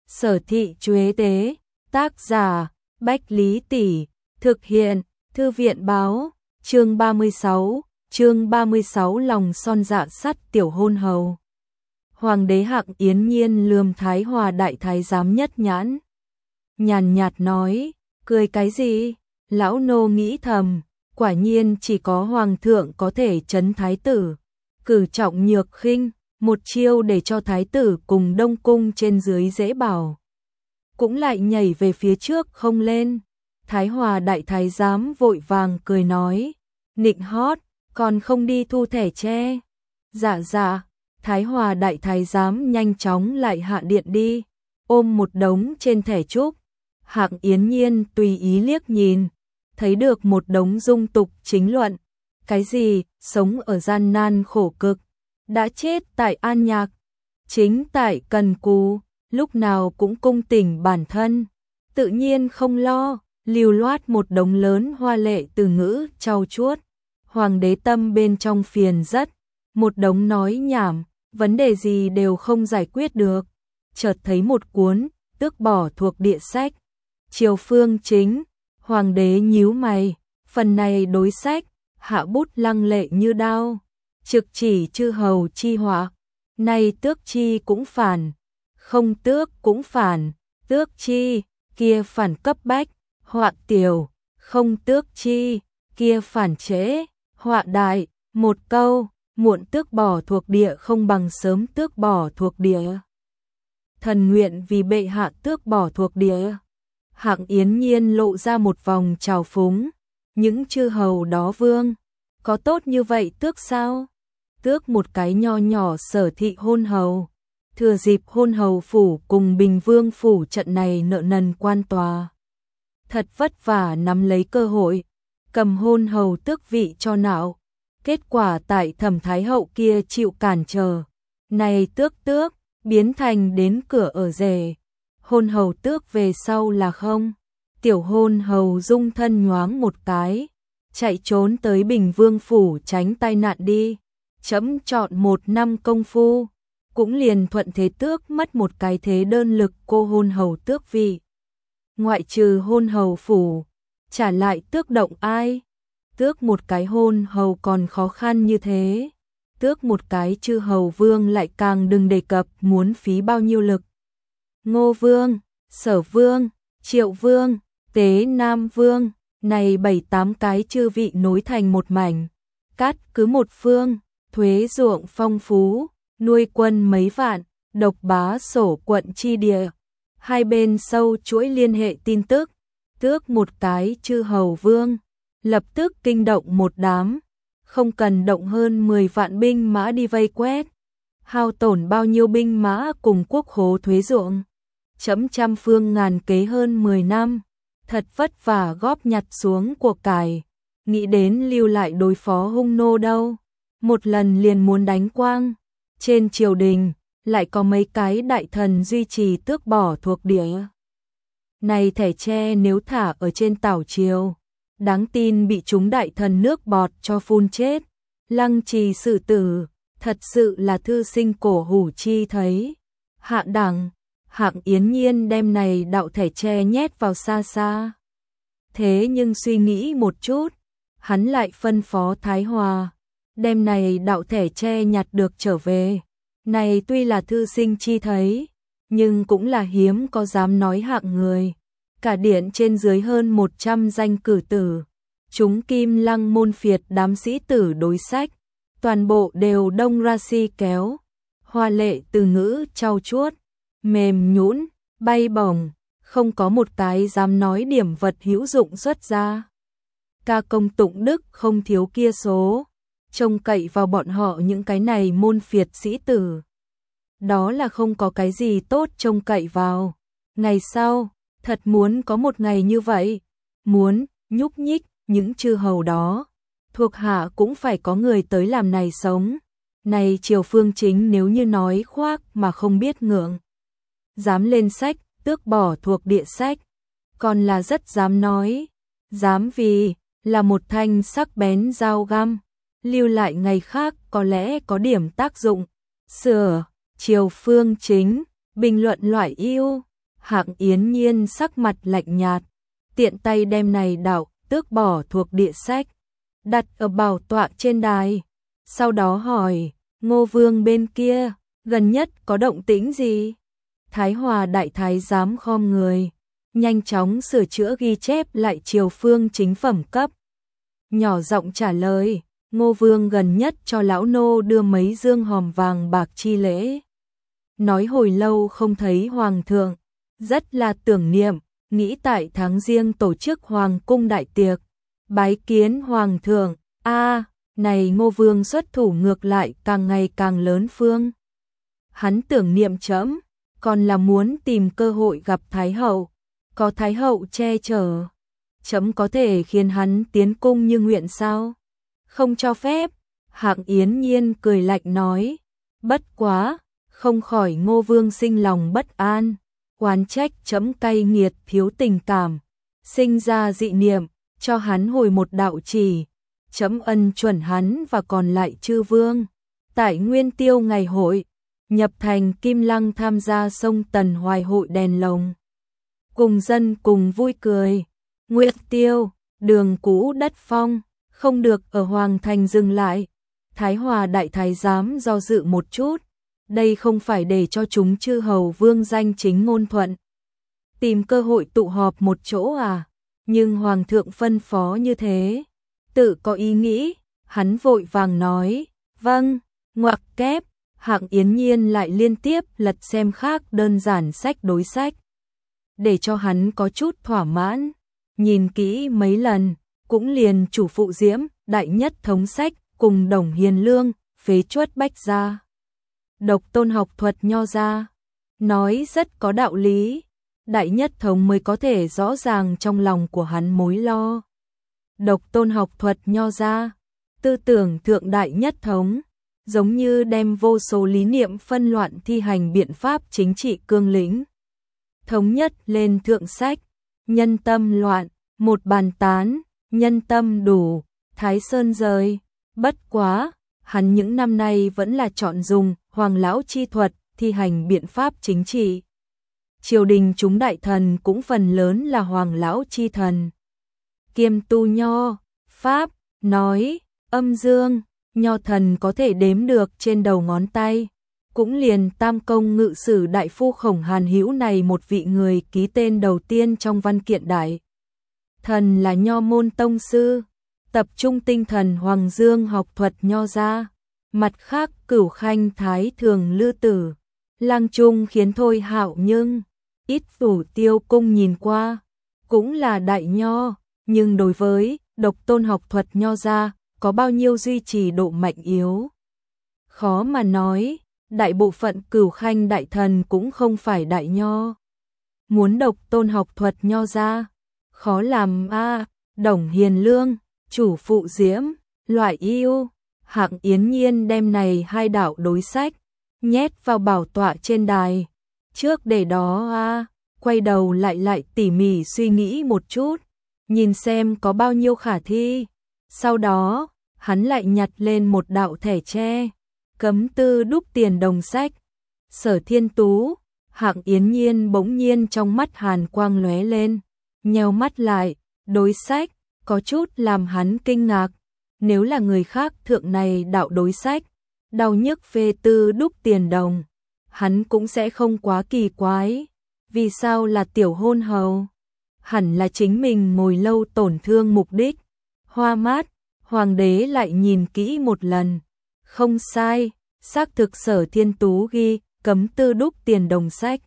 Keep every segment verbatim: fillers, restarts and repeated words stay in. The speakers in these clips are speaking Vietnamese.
Sở thị Chuế Tế, tác giả, Bách Lý Tỷ, thực hiện, Thư viện báo, chương ba mươi sáu, chương ba mươi sáu lòng son dạ sắt tiểu hôn hầu. Hoàng đế Hạng Yến Nhiên lườm Thái Hòa đại thái giám nhất nhãn. Nhàn nhạt nói, cười cái gì? Lão nô nghĩ thầm, quả nhiên chỉ có hoàng thượng có thể trấn thái tử. Cử trọng nhược khinh, một chiêu để cho thái tử cùng đông cung trên dưới dễ bảo. Cũng lại nhảy về phía trước không lên. Thái Hòa đại thái giám vội vàng cười nói, nịnh hót, còn không đi thu thẻ tre. Dạ dạ, Thái Hòa đại thái giám nhanh chóng lại hạ điện đi, ôm một đống trên thẻ trúc. Hạng Yến Nhiên tùy ý liếc nhìn, thấy được một đống dung tục chính luận. Cái gì, sống ở gian nan khổ cực, đã chết tại An Nhạc, chính tại Cần Cù, lúc nào cũng cung tỉnh bản thân, tự nhiên không lo, lưu loát một đống lớn hoa lệ từ ngữ trau chuốt. Hoàng đế tâm bên trong phiền rất, một đống nói nhảm, vấn đề gì đều không giải quyết được. Chợt thấy một cuốn, tước bỏ thuộc địa sách, Triều Phương Chính. Hoàng đế nhíu mày, phần này đối sách, hạ bút lăng lệ như đao, trực chỉ chư hầu chi họa. Này tước chi cũng phản, không tước cũng phản, tước chi, kia phản cấp bách, họa tiểu, không tước chi, kia phản trễ, họa đại. Một câu, muộn tước bỏ thuộc địa không bằng sớm tước bỏ thuộc địa. Thần nguyện vì bệ hạ tước bỏ thuộc địa. Hạng Yến Nhiên lộ ra một vòng trào phúng, những chư hầu đó vương, có tốt như vậy tước sao? Tước một cái nho nhỏ sở thị hôn hầu, thừa dịp hôn hầu phủ cùng Bình Vương phủ trận này nợ nần quan tòa. Thật vất vả nắm lấy cơ hội, cầm hôn hầu tước vị cho nạo, kết quả tại Thẩm Thái Hậu kia chịu cản trở, này tước tước, biến thành đến cửa ở rể. Hôn hầu tước về sau là không, tiểu hôn hầu dung thân nhoáng một cái, chạy trốn tới Bình Vương phủ tránh tai nạn đi. Chấm chọn một năm công phu, cũng liền thuận thế tước mất một cái thế đơn lực cô hôn hầu tước vị. Ngoại trừ hôn hầu phủ, trả lại tước động ai? Tước một cái hôn hầu còn khó khăn như thế, tước một cái chư hầu vương lại càng đừng đề cập muốn phí bao nhiêu lực. Ngô Vương, Sở Vương, Triệu Vương, Tế Nam Vương, này bảy tám cái chư vị nối thành một mảnh, cát cứ một phương, thuế ruộng phong phú, nuôi quân mấy vạn, độc bá sổ quận chi địa, hai bên sâu chuỗi liên hệ tin tức, tước một cái chư hầu vương, lập tức kinh động một đám, không cần động hơn mười vạn binh mã đi vây quét, hao tổn bao nhiêu binh mã cùng quốc khố thuế ruộng. Chấm trăm phương ngàn kế hơn mười năm, thật vất vả góp nhặt xuống của cải, nghĩ đến lưu lại đối phó hung nô đâu, một lần liền muốn đánh quang. Trên triều đình, lại có mấy cái đại thần duy trì tước bỏ thuộc địa. Này thẻ tre nếu thả ở trên tảo triều, đáng tin bị chúng đại thần nước bọt cho phun chết, lăng trì xử tử, thật sự là thư sinh cổ hủ chi thấy. Hạ đẳng, Hạng Yến Nhiên đem này đạo thẻ tre nhét vào xa xa. Thế nhưng suy nghĩ một chút, hắn lại phân phó Thái Hòa, đem này đạo thẻ tre nhặt được trở về. Này tuy là thư sinh chi thấy, nhưng cũng là hiếm có dám nói hạng người. Cả điện trên dưới hơn một trăm danh cử tử, chúng Kim Lăng môn phiệt đám sĩ tử đối sách, toàn bộ đều đông ra si kéo, hoa lệ từ ngữ trau chuốt, mềm nhũn, bay bổng, không có một cái dám nói điểm vật hữu dụng xuất ra. Ca công tụng đức không thiếu kia số, trông cậy vào bọn họ những cái này môn phiệt sĩ tử. Đó là không có cái gì tốt trông cậy vào. Ngày sau, thật muốn có một ngày như vậy, muốn nhúc nhích những chư hầu đó, thuộc hạ cũng phải có người tới làm này sống. Này Triều Phương Chính nếu như nói khoác mà không biết ngượng, dám lên sách, tước bỏ thuộc địa sách, còn là rất dám nói, dám vì là một thanh sắc bén dao găm, lưu lại ngày khác có lẽ có điểm tác dụng. Sửa, Triều Phương Chính, bình luận loại yêu. Hạng Yến Nhiên sắc mặt lạnh nhạt, tiện tay đem này đạo tước bỏ thuộc địa sách, đặt ở bảo tọa trên đài. Sau đó hỏi, Ngô Vương bên kia, gần nhất có động tĩnh gì? Thái Hòa đại thái giám khom người, nhanh chóng sửa chữa ghi chép lại triều phương chính phẩm cấp. Nhỏ giọng trả lời, Ngô Vương gần nhất cho lão nô đưa mấy dương hòm vàng bạc chi lễ. Nói hồi lâu không thấy hoàng thượng, rất là tưởng niệm, nghĩ tại tháng riêng tổ chức hoàng cung đại tiệc, bái kiến hoàng thượng. A, này Ngô Vương xuất thủ ngược lại càng ngày càng lớn phương. Hắn tưởng niệm trẫm, còn là muốn tìm cơ hội gặp Thái hậu, có Thái hậu che chở, trẫm có thể khiến hắn tiến cung như nguyện sao? Không cho phép. Hạng Yến Nhiên cười lạnh nói, bất quá, không khỏi Ngô Vương sinh lòng bất an, oán trách trẫm cay nghiệt thiếu tình cảm, sinh ra dị niệm, cho hắn hồi một đạo chỉ, trẫm ân chuẩn hắn và còn lại chư vương. Tại Nguyên Tiêu ngày hội, nhập thành Kim Lăng tham gia sông Tần Hoài hội đèn lồng. Cùng dân cùng vui cười, Nguyệt Tiêu, đường cũ đất phong, không được ở Hoàng Thành dừng lại. Thái Hòa đại thái giám do dự một chút, đây không phải để cho chúng chư hầu vương danh chính ngôn thuận, tìm cơ hội tụ họp một chỗ à? Nhưng Hoàng thượng phân phó như thế, tự có ý nghĩ, hắn vội vàng nói, vâng, ngoặc kép. Hạng Yến Nhiên lại liên tiếp lật xem khác đơn giản sách đối sách, để cho hắn có chút thỏa mãn, nhìn kỹ mấy lần, cũng liền chủ phụ diễm, đại nhất thống sách, cùng Đồng Hiền Lương, phế chuất bách gia, độc tôn học thuật nho gia, nói rất có đạo lý, đại nhất thống mới có thể rõ ràng trong lòng của hắn mối lo. Độc tôn học thuật nho gia, tư tưởng thượng đại nhất thống, giống như đem vô số lý niệm phân loạn thi hành biện pháp chính trị cương lĩnh. Thống nhất lên thượng sách, nhân tâm loạn, một bàn tán, nhân tâm đủ, Thái Sơn rời. Bất quá, hắn những năm nay vẫn là chọn dùng hoàng lão chi thuật thi hành biện pháp chính trị. Triều đình chúng đại thần cũng phần lớn là hoàng lão chi thần. Kiêm tu nho, pháp, nói, âm dương, nho thần có thể đếm được trên đầu ngón tay. Cũng liền tam công ngự sử đại phu Khổng Hàn Hữu này một vị người ký tên đầu tiên trong văn kiện đại. Thần là nho môn tông sư, tập trung tinh thần hoàng dương học thuật nho gia. Mặt khác Cửu Khanh Thái Thường Lư Tử, Lang Trung khiến Thôi Hạo nhưng ít Phủ Tiêu Cung nhìn qua, cũng là đại nho, nhưng đối với độc tôn học thuật nho gia, có bao nhiêu duy trì độ mạnh yếu? Khó mà nói, đại bộ phận Cửu Khanh đại thần cũng không phải đại nho. Muốn độc tôn học thuật nho gia, khó làm a. À, Đồng Hiền Lương, chủ phụ diễm, loại yêu. Hạng Yến Nhiên đem này hai đạo đối sách nhét vào bảo tọa trên đài. Trước để đó a, à, quay đầu lại lại tỉ mỉ suy nghĩ một chút, nhìn xem có bao nhiêu khả thi. Sau đó, hắn lại nhặt lên một đạo thẻ tre, cấm tư đúc tiền đồng sách. Sở Thiên Tú, Hạng Yến Nhiên bỗng nhiên trong mắt hàn quang lóe lên, nheo mắt lại, đối sách, có chút làm hắn kinh ngạc. Nếu là người khác thượng này đạo đối sách, đau nhức phê tư đúc tiền đồng, hắn cũng sẽ không quá kỳ quái. Vì sao là tiểu hôn hầu? Hẳn là chính mình ngồi lâu tổn thương mục đích. Hoa mát, hoàng đế lại nhìn kỹ một lần. Không sai, xác thực Sở Thiên Tú ghi, cấm tư đúc tiền đồng sách.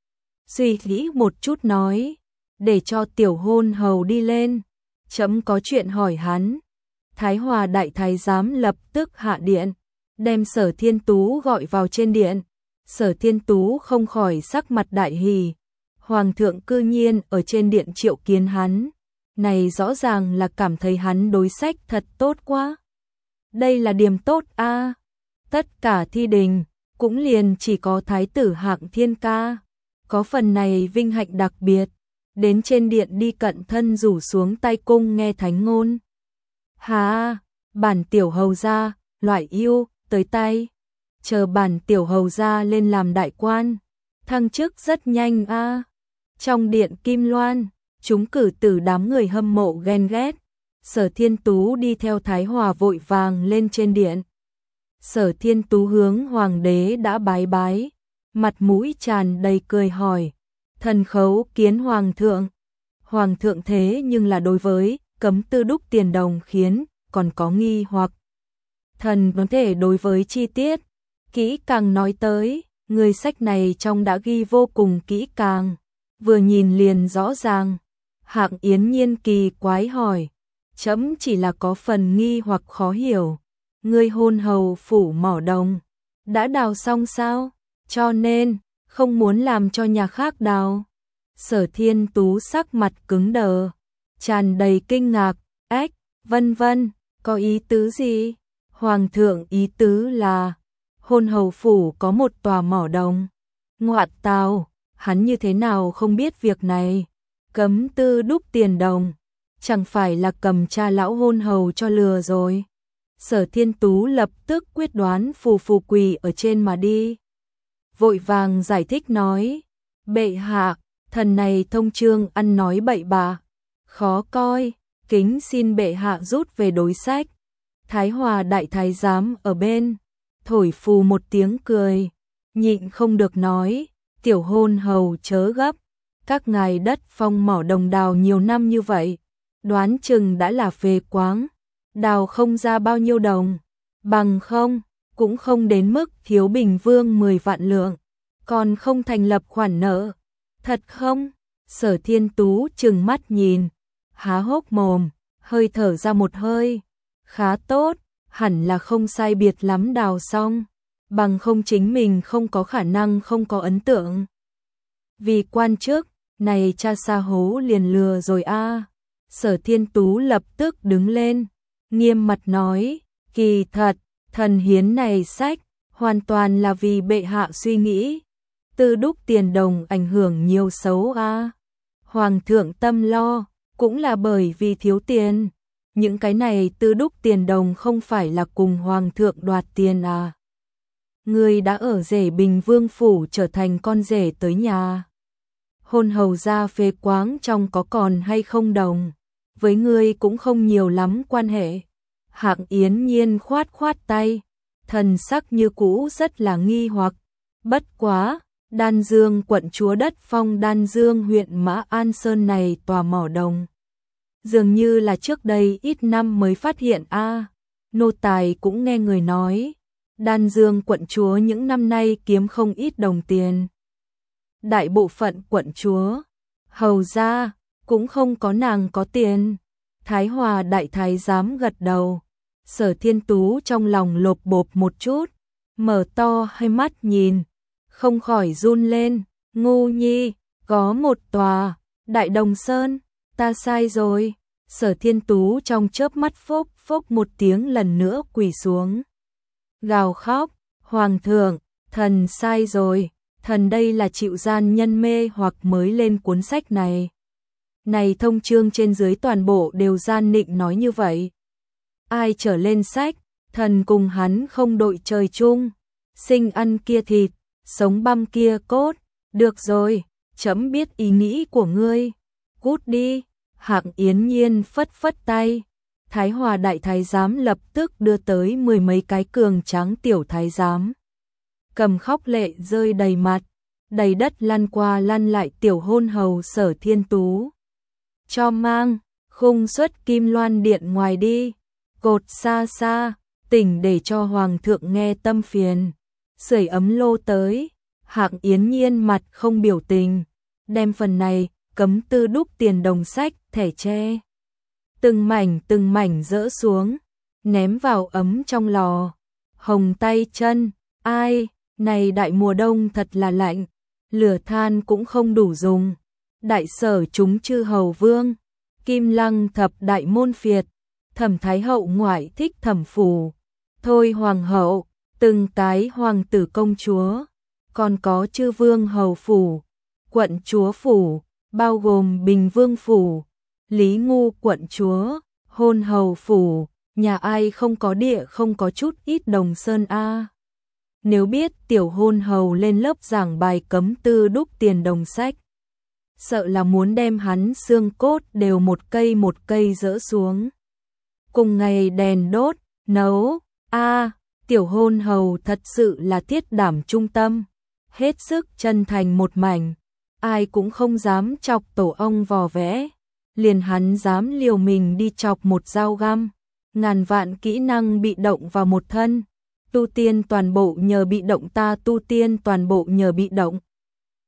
Suy nghĩ một chút nói, để cho tiểu hôn hầu đi lên, chấm có chuyện hỏi hắn. Thái Hòa đại thái giám lập tức hạ điện, đem Sở Thiên Tú gọi vào trên điện. Sở Thiên Tú không khỏi sắc mặt đại hỉ, hoàng thượng cư nhiên ở trên điện triệu kiến hắn, này rõ ràng là cảm thấy hắn đối sách thật tốt quá. Đây là điểm tốt a. À. Tất cả thi đình cũng liền chỉ có thái tử Hạng Thiên Ca có phần này vinh hạnh đặc biệt, đến trên điện đi cận thân rủ xuống tay cung nghe thánh ngôn. Hà, bản tiểu hầu gia, loại yêu, tới tay. Chờ bản tiểu hầu gia lên làm đại quan, thăng chức rất nhanh a. À. Trong điện Kim Loan, chúng cử tử đám người hâm mộ ghen ghét. Sở Thiên Tú đi theo Thái Hòa vội vàng lên trên điện. Sở Thiên Tú hướng hoàng đế đã bái bái, mặt mũi tràn đầy cười hỏi, thần khấu kiến hoàng thượng. Hoàng thượng thế nhưng là đối với cấm tư đúc tiền đồng khiến còn có nghi hoặc. Thần có thể đối với chi tiết, kỹ càng nói tới, người sách này trong đã ghi vô cùng kỹ càng, vừa nhìn liền rõ ràng. Hạng Yến Nhiên kỳ quái hỏi, chấm chỉ là có phần nghi hoặc khó hiểu. Ngươi hôn hầu phủ mỏ đồng, đã đào xong sao? Cho nên, không muốn làm cho nhà khác đào. Sở Thiên Tú sắc mặt cứng đờ, tràn đầy kinh ngạc, ếch, vân vân, có ý tứ gì? Hoàng thượng ý tứ là, hôn hầu phủ có một tòa mỏ đồng. Ngoại tào, hắn như thế nào không biết việc này? Cấm tư đúc tiền đồng, chẳng phải là cầm cha lão hôn hầu cho lừa rồi. Sở Thiên Tú lập tức quyết đoán phù phù quỳ ở trên mà đi. Vội vàng giải thích nói, bệ hạ, thần này thông chương ăn nói bậy bạ, khó coi, kính xin bệ hạ rút về đối sách. Thái Hòa đại thái giám ở bên, thổi phù một tiếng cười, nhịn không được nói, tiểu hôn hầu chớ gấp, các ngài đất phong mỏ đồng đào nhiều năm như vậy, đoán chừng đã là phế quáng, đào không ra bao nhiêu đồng, bằng không, cũng không đến mức thiếu Bình Vương mười vạn lượng, còn không thành lập khoản nợ. Thật không? Sở Thiên Tú trừng mắt nhìn, há hốc mồm, hơi thở ra một hơi, khá tốt, hẳn là không sai biệt lắm đào xong, bằng không chính mình không có khả năng không có ấn tượng. Vì quan chức, này cha sa hố liền lừa rồi a. Sở Thiên Tú lập tức đứng lên, nghiêm mặt nói, kỳ thật, thần hiến này sách, hoàn toàn là vì bệ hạ suy nghĩ. Tư đúc tiền đồng ảnh hưởng nhiều xấu a. Hoàng thượng tâm lo, cũng là bởi vì thiếu tiền. Những cái này tư đúc tiền đồng không phải là cùng hoàng thượng đoạt tiền à. Người đã ở rể Bình Vương phủ trở thành con rể tới nhà. Hôn hầu gia phế quáng trong có còn hay không đồng, với ngươi cũng không nhiều lắm quan hệ. Hạng Yến Nhiên khoát khoát tay, thần sắc như cũ rất là nghi hoặc. Bất quá, Đan Dương quận chúa đất phong Đan Dương huyện Mã An Sơn này tòa mỏ đồng. Dường như là trước đây ít năm mới phát hiện a. À, nô tài cũng nghe người nói, Đan Dương quận chúa những năm nay kiếm không ít đồng tiền. Đại bộ phận quận chúa, hầu gia, cũng không có nàng có tiền. Thái Hòa đại thái giám gật đầu. Sở Thiên Tú trong lòng lột bột một chút, mở to hai mắt nhìn, không khỏi run lên, ngu nhi, có một tòa, Đại Đồng Sơn, ta sai rồi. Sở Thiên Tú trong chớp mắt phốc phốc một tiếng lần nữa quỳ xuống. Gào khóc, hoàng thượng, thần sai rồi, thần đây là chịu gian nhân mê hoặc mới lên cuốn sách này. Này thông chương trên dưới toàn bộ đều gian nịnh nói như vậy. Ai trở lên sách, thần cùng hắn không đội trời chung, sinh ăn kia thịt, sống băm kia cốt, được rồi, chấm biết ý nghĩ của ngươi, cút đi. Hạng Yến Nhiên phất phất tay, Thái Hòa đại thái giám lập tức đưa tới mười mấy cái cường tráng tiểu thái giám. Cầm khóc lệ rơi đầy mặt, đầy đất lăn qua lăn lại tiểu hôn hầu Sở Thiên Tú. Cho mang, khung xuất Kim Loan điện ngoài đi, cột xa xa, tỉnh để cho hoàng thượng nghe tâm phiền. Sưởi ấm lô tới, Hạng Yến Nhiên mặt không biểu tình, đem phần này cấm tư đúc tiền đồng sách, thẻ tre. Từng mảnh từng mảnh rỡ xuống, ném vào ấm trong lò. Hồng tay chân, ai, này đại mùa đông thật là lạnh, lửa than cũng không đủ dùng. Đại sở chúng chư hầu vương, Kim Lăng thập đại môn phiệt, Thẩm Thái hậu ngoại thích Thẩm phủ, Thôi hoàng hậu, từng cái hoàng tử công chúa, còn có chư vương hầu phủ, quận chúa phủ, bao gồm Bình Vương phủ, Lý Ngu quận chúa, hôn hầu phủ, nhà ai không có địa không có chút ít đồng sơn a. Nếu biết tiểu hôn hầu lên lớp giảng bài cấm tư đúc tiền đồng sách, sợ là muốn đem hắn xương cốt đều một cây một cây dỡ xuống. Cùng ngày đèn đốt, nấu, a tiểu hôn hầu thật sự là thiết đảm trung tâm, hết sức chân thành một mảnh, ai cũng không dám chọc tổ ông vò vẽ, liền hắn dám liều mình đi chọc một dao găm, ngàn vạn kỹ năng bị động vào một thân, tu tiên toàn bộ nhờ bị động ta tu tiên toàn bộ nhờ bị động.